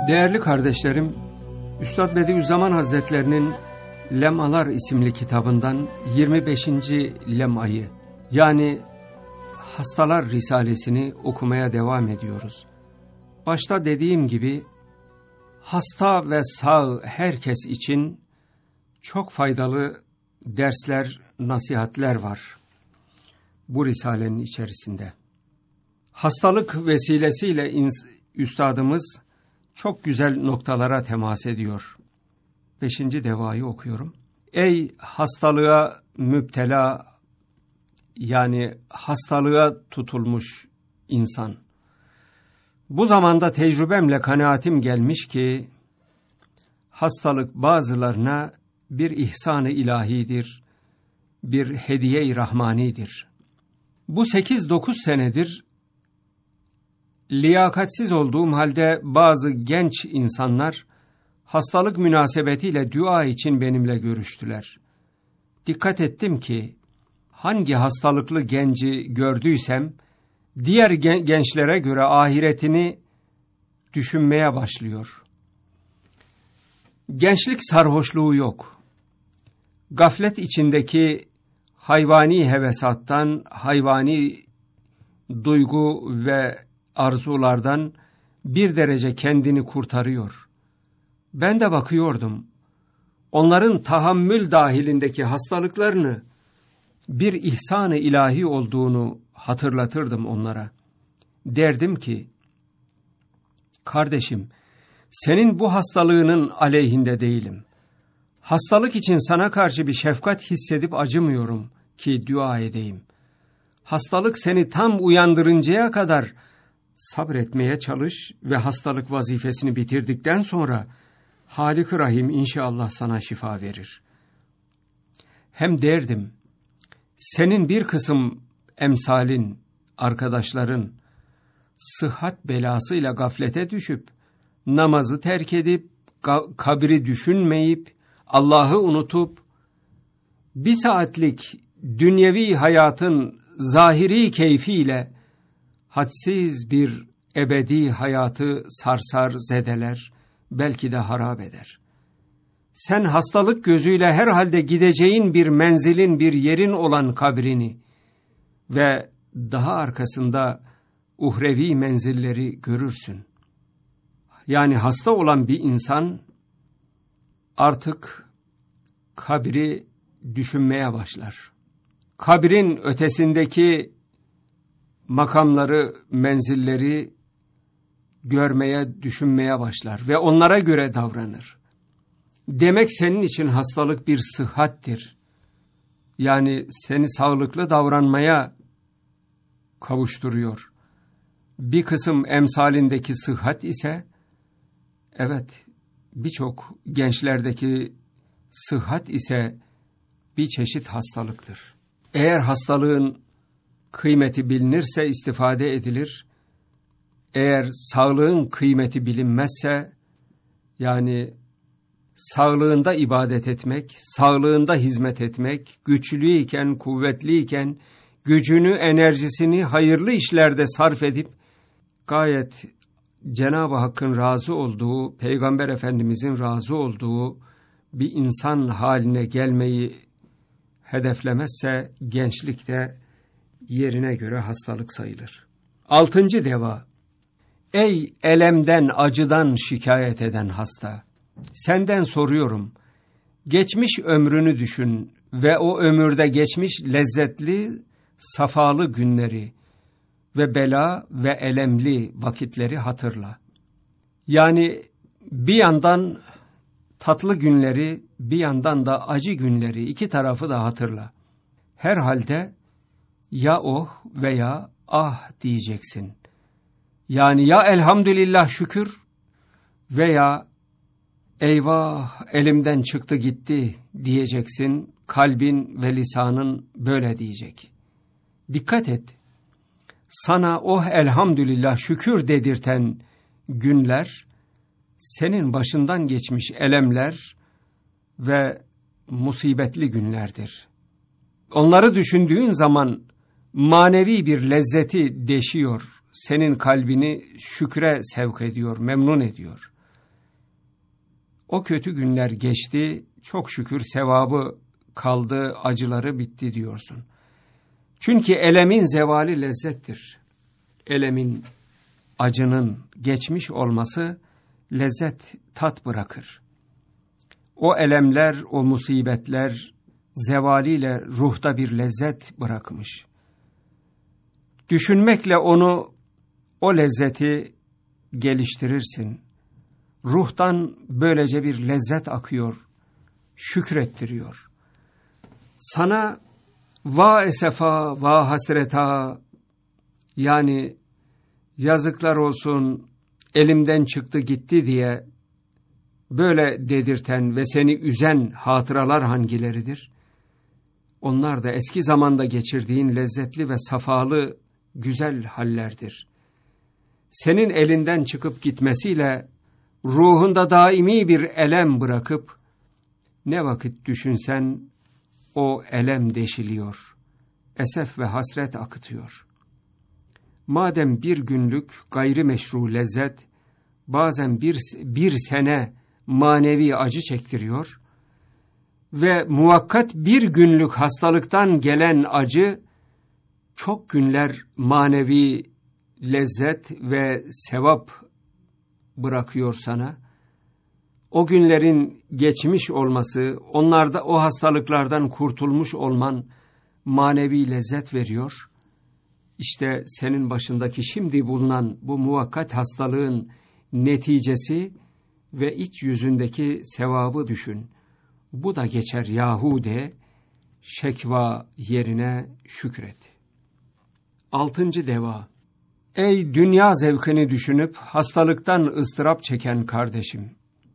Değerli kardeşlerim, Üstad Bediüzzaman Hazretlerinin Lemalar isimli kitabından 25. lemayı, yani Hastalar Risalesini okumaya devam ediyoruz. Başta dediğim gibi hasta ve sağ herkes için çok faydalı dersler, nasihatler var bu risalenin içerisinde. Hastalık vesilesiyle üstadımız çok güzel noktalara temas ediyor. 5. devayı okuyorum. Ey hastalığa müptela, yani hastalığa tutulmuş insan! Bu zamanda tecrübemle kanaatim gelmiş ki, hastalık bazılarına bir ihsan-ı ilahidir, bir hediye-i rahmanidir. Bu 8-9 senedir, liyakatsiz olduğum halde bazı genç insanlar, hastalık münasebetiyle dua için benimle görüştüler. Dikkat ettim ki, hangi hastalıklı genci gördüysem, diğer gençlere göre ahiretini düşünmeye başlıyor. Gençlik sarhoşluğu yok. Gaflet içindeki hayvani hevesattan, hayvani duygu ve arzulardan bir derece kendini kurtarıyor. Ben de bakıyordum. Onların tahammül dahilindeki hastalıklarını bir ihsan-ı ilahi olduğunu hatırlatırdım onlara. Derdim ki, kardeşim, senin bu hastalığının aleyhinde değilim. Hastalık için sana karşı bir şefkat hissedip acımıyorum ki dua edeyim. Hastalık seni tam uyandırıncaya kadar sabretmeye çalış ve hastalık vazifesini bitirdikten sonra Halik-i Rahim inşallah sana şifa verir. Hem derdim, senin bir kısım emsalin, arkadaşların, sıhhat belasıyla gaflete düşüp, namazı terk edip, kabri düşünmeyip, Allah'ı unutup, bir saatlik dünyevi hayatın zahiri keyfiyle, hadsiz bir ebedi hayatı sarsar, zedeler, belki de harap eder. Sen hastalık gözüyle herhalde gideceğin bir menzilin, bir yerin olan kabrini ve daha arkasında uhrevi menzilleri görürsün. Yani hasta olan bir insan artık kabri düşünmeye başlar. Kabrin ötesindeki makamları, menzilleri görmeye, düşünmeye başlar ve onlara göre davranır. Demek senin için hastalık bir sıhhattir. Yani seni sağlıklı davranmaya kavuşturuyor. Bir kısım emsalindeki sıhhat ise, evet, birçok gençlerdeki sıhhat ise bir çeşit hastalıktır. Eğer hastalığın kıymeti bilinirse istifade edilir. Eğer sağlığın kıymeti bilinmezse, yani sağlığında ibadet etmek, sağlığında hizmet etmek, güçlüyken, kuvvetliyken, gücünü, enerjisini hayırlı işlerde sarf edip, gayet Cenab-ı Hakk'ın razı olduğu, Peygamber Efendimizin razı olduğu bir insan haline gelmeyi hedeflemezse, gençlikte yerine göre hastalık sayılır. 6. deva. Ey elemden, acıdan şikayet eden hasta! Senden soruyorum, geçmiş ömrünü düşün ve o ömürde geçmiş lezzetli, safalı günleri ve bela ve elemli vakitleri hatırla. Yani bir yandan tatlı günleri, bir yandan da acı günleri, iki tarafı da hatırla. Herhalde ya oh veya ah diyeceksin. Yani ya elhamdülillah şükür veya eyvah elimden çıktı gitti diyeceksin. Kalbin ve lisanın böyle diyecek. Dikkat et. Sana oh elhamdülillah şükür dedirten günler, senin başından geçmiş elemler ve musibetli günlerdir. Onları düşündüğün zaman manevi bir lezzeti deşiyor, senin kalbini şükre sevk ediyor, memnun ediyor. O kötü günler geçti, çok şükür sevabı kaldı, acıları bitti diyorsun. Çünkü elemin zevali lezzettir. Elemin, acının geçmiş olması lezzet, tat bırakır. O elemler, o musibetler zevaliyle ruhta bir lezzet bırakmış. Düşünmekle onu, o lezzeti geliştirirsin. Ruhtan böylece bir lezzet akıyor, şükrettiriyor. Sana va esefa, va hasreta, yani yazıklar olsun, elimden çıktı gitti diye böyle dedirten ve seni üzen hatıralar hangileridir? Onlar da eski zamanda geçirdiğin lezzetli ve safalı güzel hallerdir. Senin elinden çıkıp gitmesiyle ruhunda daimi bir elem bırakıp ne vakit düşünsen o elem deşiliyor, esef ve hasret akıtıyor. Madem bir günlük gayrimeşru lezzet bazen bir sene manevi acı çektiriyor ve muvakkat bir günlük hastalıktan gelen acı çok günler manevi lezzet ve sevap bırakıyor sana. O günlerin geçmiş olması, onlarda o hastalıklardan kurtulmuş olman manevi lezzet veriyor. İşte senin başındaki şimdi bulunan bu muvakkat hastalığın neticesi ve iç yüzündeki sevabı düşün. Bu da geçer yahu de, şekva yerine şükret. 6. deva. Ey dünya zevkini düşünüp hastalıktan ıstırap çeken kardeşim!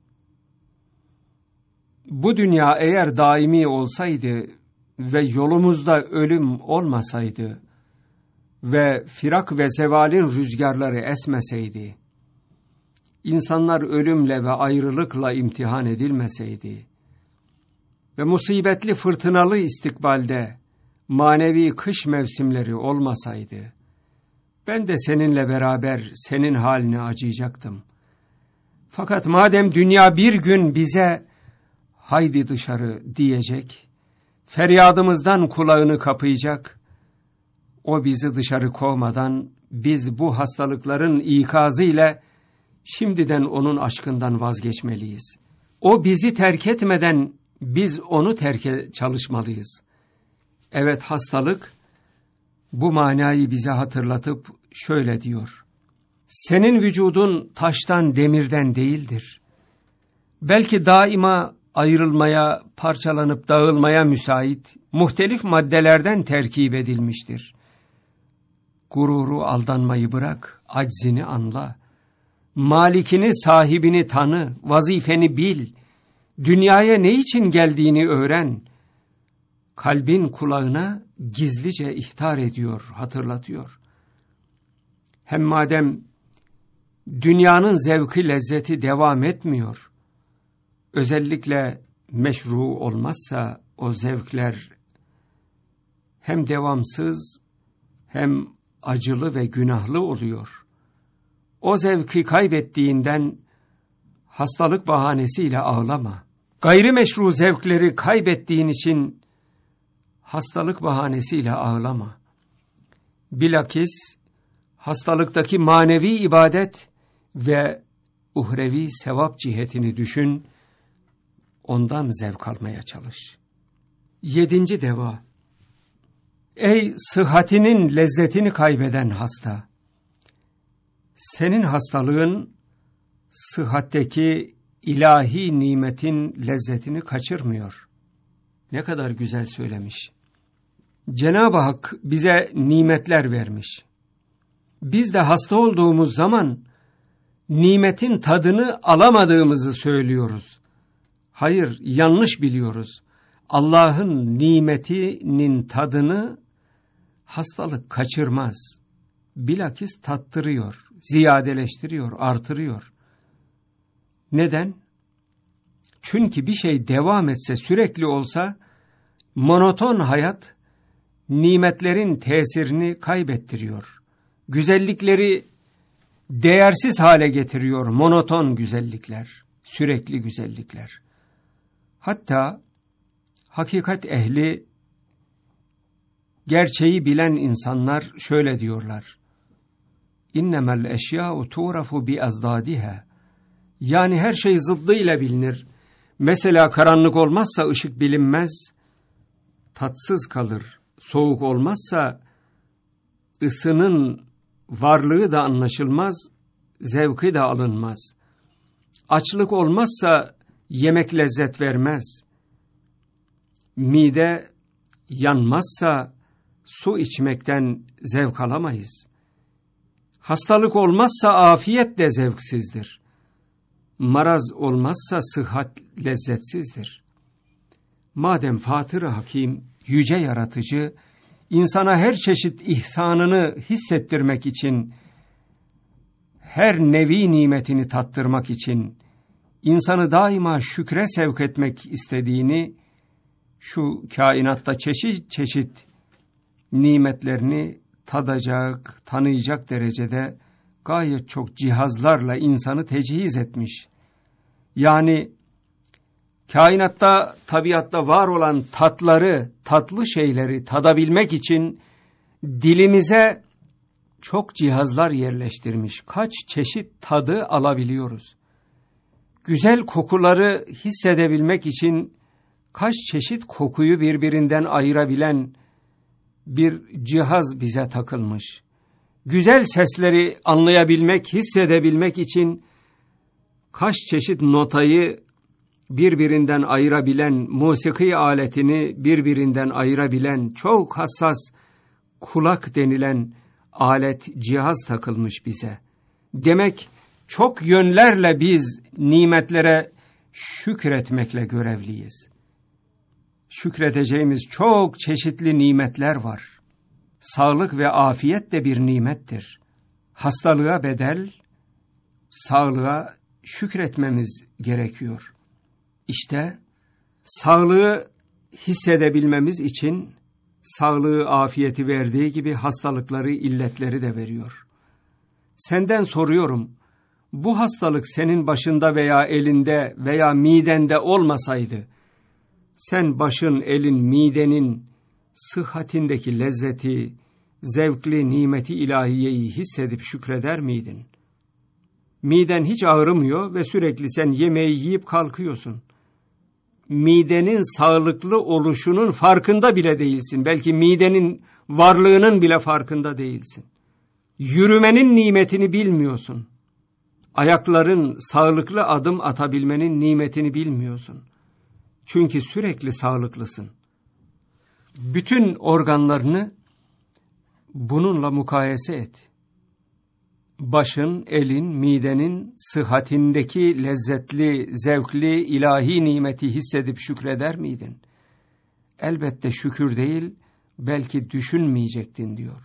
Bu dünya eğer daimi olsaydı ve yolumuzda ölüm olmasaydı ve firak ve zevalin rüzgarları esmeseydi, insanlar ölümle ve ayrılıkla imtihan edilmeseydi ve musibetli fırtınalı istikbalde manevi kış mevsimleri olmasaydı, ben de seninle beraber senin haline acıyacaktım. Fakat madem dünya bir gün bize haydi dışarı diyecek, feryadımızdan kulağını kapayacak, o bizi dışarı kovmadan biz bu hastalıkların ikazı ile şimdiden onun aşkından vazgeçmeliyiz. O bizi terk etmeden biz onu terke çalışmalıyız. Evet, hastalık bu manayı bize hatırlatıp şöyle diyor: senin vücudun taştan, demirden değildir. Belki daima ayrılmaya, parçalanıp dağılmaya müsait muhtelif maddelerden terkip edilmiştir. Gururu, aldanmayı bırak, aczini anla. Malikini, sahibini tanı, vazifeni bil. Dünyaya ne için geldiğini öğren. Kalbin kulağına gizlice ihtar ediyor, hatırlatıyor. Hem madem dünyanın zevki, lezzeti devam etmiyor, özellikle meşru olmazsa o zevkler hem devamsız hem acılı ve günahlı oluyor. O zevki kaybettiğinden hastalık bahanesiyle ağlama. Gayrimeşru zevkleri kaybettiğin için hastalık bahanesiyle ağlama. Bilakis hastalıktaki manevi ibadet ve uhrevi sevap cihetini düşün, ondan zevk almaya çalış. 7. deva. Ey sıhhatinin lezzetini kaybeden hasta! Senin hastalığın sıhhatteki ilahi nimetin lezzetini kaçırmıyor. Ne kadar güzel söylemiş. Cenab-ı Hak bize nimetler vermiş. Biz de hasta olduğumuz zaman nimetin tadını alamadığımızı söylüyoruz. Hayır, yanlış biliyoruz. Allah'ın nimetinin tadını hastalık kaçırmaz. Bilakis tattırıyor, ziyadeleştiriyor, artırıyor. Neden? Çünkü bir şey devam etse, sürekli olsa, monoton hayat nimetlerin tesirini kaybettiriyor. Güzellikleri değersiz hale getiriyor monoton güzellikler. sürekli güzellikler. Hatta hakikat ehli, gerçeği bilen insanlar şöyle diyorlar: İnnemel eşyâ'u tuğrafu bi azdâdiha. Yani her şey zıddıyla bilinir. Mesela karanlık olmazsa ışık bilinmez, tatsız kalır. Soğuk olmazsa ısının varlığı da anlaşılmaz, zevki de alınmaz. Açlık olmazsa yemek lezzet vermez. Mide yanmazsa su içmekten zevk alamayız. Hastalık olmazsa afiyet de zevksizdir. Maraz olmazsa sıhhat lezzetsizdir. Madem Fatır-ı Hakim, yüce yaratıcı, insana her çeşit ihsanını hissettirmek için, her nevi nimetini tattırmak için, insanı daima şükre sevk etmek istediğini, şu kainatta çeşit çeşit nimetlerini tadacak, tanıyacak derecede gayet çok cihazlarla insanı tecihiz etmiş. Yani kainatta, tabiatta var olan tatları, tatlı şeyleri tadabilmek için dilimize çok cihazlar yerleştirmiş. Kaç çeşit tadı alabiliyoruz. Güzel kokuları hissedebilmek için kaç çeşit kokuyu birbirinden ayırabilen bir cihaz bize takılmış. Güzel sesleri anlayabilmek, hissedebilmek için kaç çeşit notayı birbirinden ayırabilen, musiki aletini birbirinden ayırabilen, çok hassas kulak denilen alet, cihaz takılmış bize. Demek çok yönlerle biz nimetlere şükretmekle görevliyiz. Şükredeceğimiz çok çeşitli nimetler var. Sağlık ve afiyet de bir nimettir. Hastalığa bedel, sağlığa şükretmemiz gerekiyor. İşte sağlığı hissedebilmemiz için sağlığı, afiyeti verdiği gibi hastalıkları, illetleri de veriyor. Senden soruyorum, bu hastalık senin başında veya elinde veya midende olmasaydı, sen başın, elin, midenin sıhhatindeki lezzeti, zevkli nimeti ilahiyeyi hissedip şükreder miydin? Miden hiç ağrımıyor ve sürekli sen yemeği yiyip kalkıyorsun. Midenin sağlıklı oluşunun farkında bile değilsin. Belki midenin varlığının bile farkında değilsin. Yürümenin nimetini bilmiyorsun. Ayakların sağlıklı adım atabilmenin nimetini bilmiyorsun. Çünkü sürekli sağlıklısın. Bütün organlarını bununla mukayese et. Başın, elin, midenin sıhhatindeki lezzetli, zevkli, ilahi nimeti hissedip şükreder miydin? Elbette şükür değil, belki düşünmeyecektin diyor.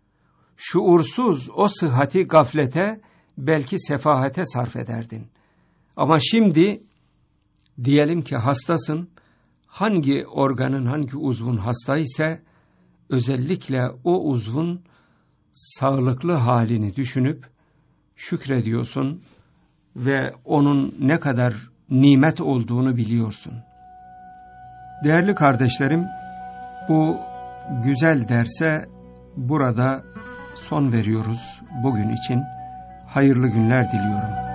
Şuursuz o sıhhati gaflete, belki sefahete sarf ederdin. Ama şimdi diyelim ki hastasın, hangi organın, hangi uzvun hasta ise özellikle o uzvun sağlıklı halini düşünüp şükrediyorsun ve onun ne kadar nimet olduğunu biliyorsun. Değerli kardeşlerim, bu güzel derse burada son veriyoruz bugün için. Hayırlı günler diliyorum.